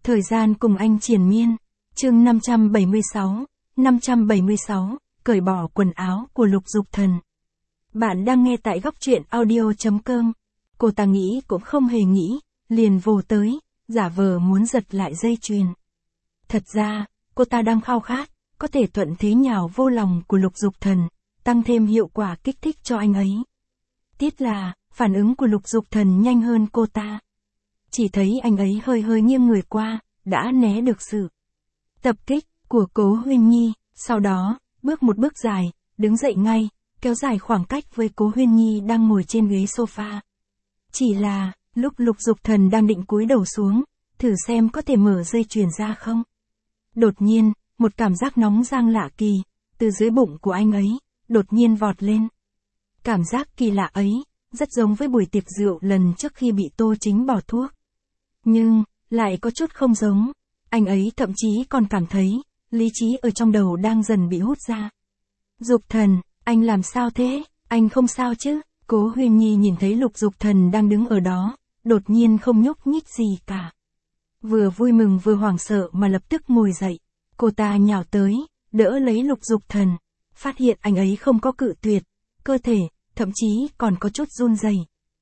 Thời gian cùng anh triền miên. Chương 576, cởi bỏ quần áo của Lục Dục Thần. Bạn đang nghe tại góc truyện audio.com. Cô ta nghĩ cũng không hề nghĩ, liền vồ tới, giả vờ muốn giật lại dây chuyền. Thật ra, cô ta đang khao khát, có thể thuận thế nhào vô lòng của Lục Dục Thần, tăng thêm hiệu quả kích thích cho anh ấy. Tiếc là, phản ứng của Lục Dục Thần nhanh hơn cô ta. Chỉ thấy anh ấy hơi hơi nghiêng người qua, đã né được sự tập kích của Cố Huyên Nhi, sau đó, bước một bước dài, đứng dậy ngay, kéo dài khoảng cách với Cố Huyên Nhi đang ngồi trên ghế sofa. Chỉ là, lúc Lục Dục Thần đang định cúi đầu xuống, thử xem có thể mở dây chuyền ra không. Đột nhiên, một cảm giác nóng rang lạ kỳ, từ dưới bụng của anh ấy, đột nhiên vọt lên. Cảm giác kỳ lạ ấy, rất giống với buổi tiệc rượu lần trước khi bị Tô Chính bỏ thuốc. Nhưng, lại có chút không giống. Anh ấy thậm chí còn cảm thấy, lý trí ở trong đầu đang dần bị hút ra. Dục Thần, anh làm sao thế? Anh không sao chứ? Cố Huyên Nhi nhìn thấy Lục Dục Thần đang đứng ở đó, đột nhiên không nhúc nhích gì cả. Vừa vui mừng vừa hoảng sợ mà lập tức ngồi dậy. Cô ta nhào tới, đỡ lấy Lục Dục Thần. Phát hiện anh ấy không có cự tuyệt, cơ thể, thậm chí còn có chút run rẩy.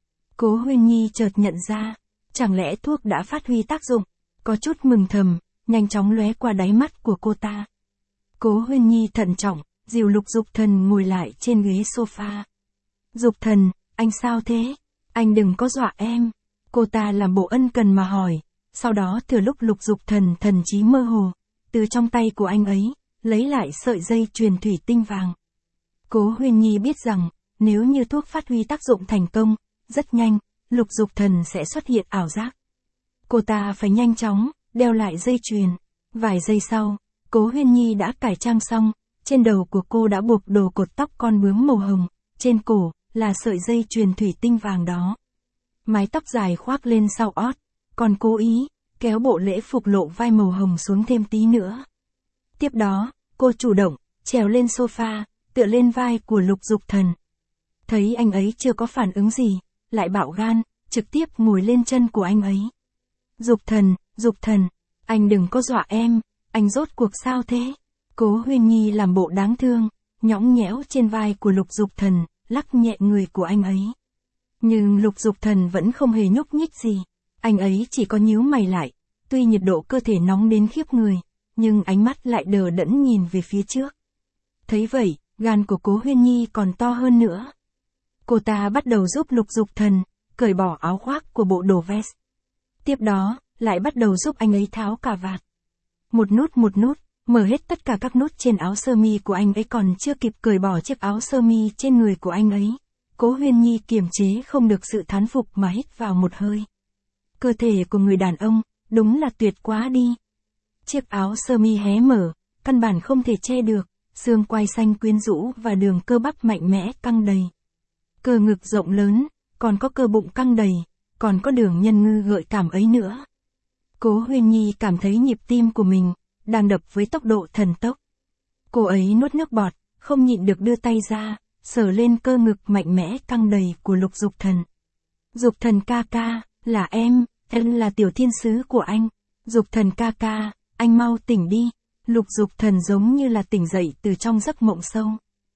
Cố Huyên Nhi chợt nhận ra, chẳng lẽ thuốc đã phát huy tác dụng, có chút mừng thầm, nhanh chóng lóe qua đáy mắt của cô ta. Cố Huyên Nhi thận trọng, dìu Lục Dục Thần ngồi lại trên ghế sofa. Dục Thần, anh sao thế? Anh đừng có dọa em. Cô ta làm bộ ân cần mà hỏi, sau đó thừa lúc Lục Dục Thần thần trí mơ hồ, từ trong tay của anh ấy, lấy lại sợi dây chuyền thủy tinh vàng. Cố Huyên Nhi biết rằng, nếu như thuốc phát huy tác dụng thành công, rất nhanh, Lục Dục Thần sẽ xuất hiện ảo giác. Cô ta phải nhanh chóng, đeo lại dây chuyền. Vài giây sau, Cố Huyên Nhi đã cải trang xong, trên đầu của cô đã buộc đồ cột tóc con bướm màu hồng, trên cổ, là sợi dây chuyền thủy tinh vàng đó. Mái tóc dài khoác lên sau ót, còn cố ý, kéo bộ lễ phục lộ vai màu hồng xuống thêm tí nữa. Tiếp đó, cô chủ động, trèo lên sofa, tựa lên vai của Lục Dục Thần. Thấy anh ấy chưa có phản ứng gì, lại bạo gan, trực tiếp ngồi lên chân của anh ấy. Dục Thần, anh đừng có dọa em, anh rốt cuộc sao thế? Cố Huyên Nhi làm bộ đáng thương, nhõng nhẽo trên vai của Lục Dục Thần, lắc nhẹ người của anh ấy. Nhưng Lục Dục Thần vẫn không hề nhúc nhích gì, anh ấy chỉ có nhíu mày lại, tuy nhiệt độ cơ thể nóng đến khiếp người, nhưng ánh mắt lại đờ đẫn nhìn về phía trước. Thấy vậy, gan của Cố Huyên Nhi còn to hơn nữa. Cô ta bắt đầu giúp Lục Dục Thần, cởi bỏ áo khoác của bộ đồ vest. Tiếp đó, lại bắt đầu giúp anh ấy tháo cà vạt. Một nút, mở hết tất cả các nút trên áo sơ mi của anh ấy, còn chưa kịp cởi bỏ chiếc áo sơ mi trên người của anh ấy. Cố Huyên Nhi kiềm chế không được sự thán phục mà hít vào một hơi. Cơ thể của người đàn ông, đúng là tuyệt quá đi. Chiếc áo sơ mi hé mở, căn bản không thể che được, xương quai xanh quyến rũ và đường cơ bắp mạnh mẽ căng đầy. Cơ ngực rộng lớn, còn có cơ bụng căng đầy, còn có đường nhân ngư gợi cảm ấy nữa. Cố Huyên Nhi cảm thấy nhịp tim của mình, đang đập với tốc độ thần tốc. Cô ấy nuốt nước bọt, không nhịn được đưa tay ra, sờ lên cơ ngực mạnh mẽ căng đầy của Lục Dục Thần. Dục Thần ca ca, là em là tiểu thiên sứ của anh. Dục Thần ca ca, anh mau tỉnh đi. Lục Dục Thần giống như là tỉnh dậy từ trong giấc mộng sâu.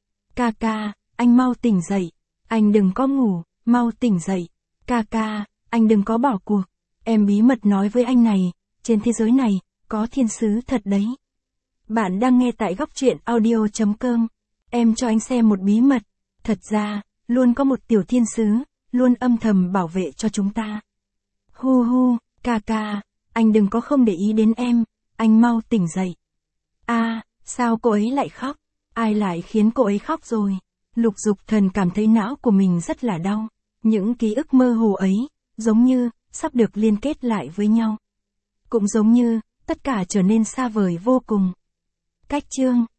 Ca ca, anh mau tỉnh dậy. Anh đừng có ngủ, mau tỉnh dậy. Ca ca, anh đừng có bỏ cuộc. Em bí mật nói với anh này, trên thế giới này, có thiên sứ thật đấy. Bạn đang nghe tại góc truyện audio.com. Em cho anh xem một bí mật. Thật ra, luôn có một tiểu thiên sứ, luôn âm thầm bảo vệ cho chúng ta. Hu hu, ca ca, anh đừng có không để ý đến em, anh mau tỉnh dậy. Sao cô ấy lại khóc? Ai lại khiến cô ấy khóc rồi? Lục Dục Thần cảm thấy não của mình rất là đau. Những ký ức mơ hồ ấy, giống như, sắp được liên kết lại với nhau. Cũng giống như, tất cả trở nên xa vời vô cùng. Cách chương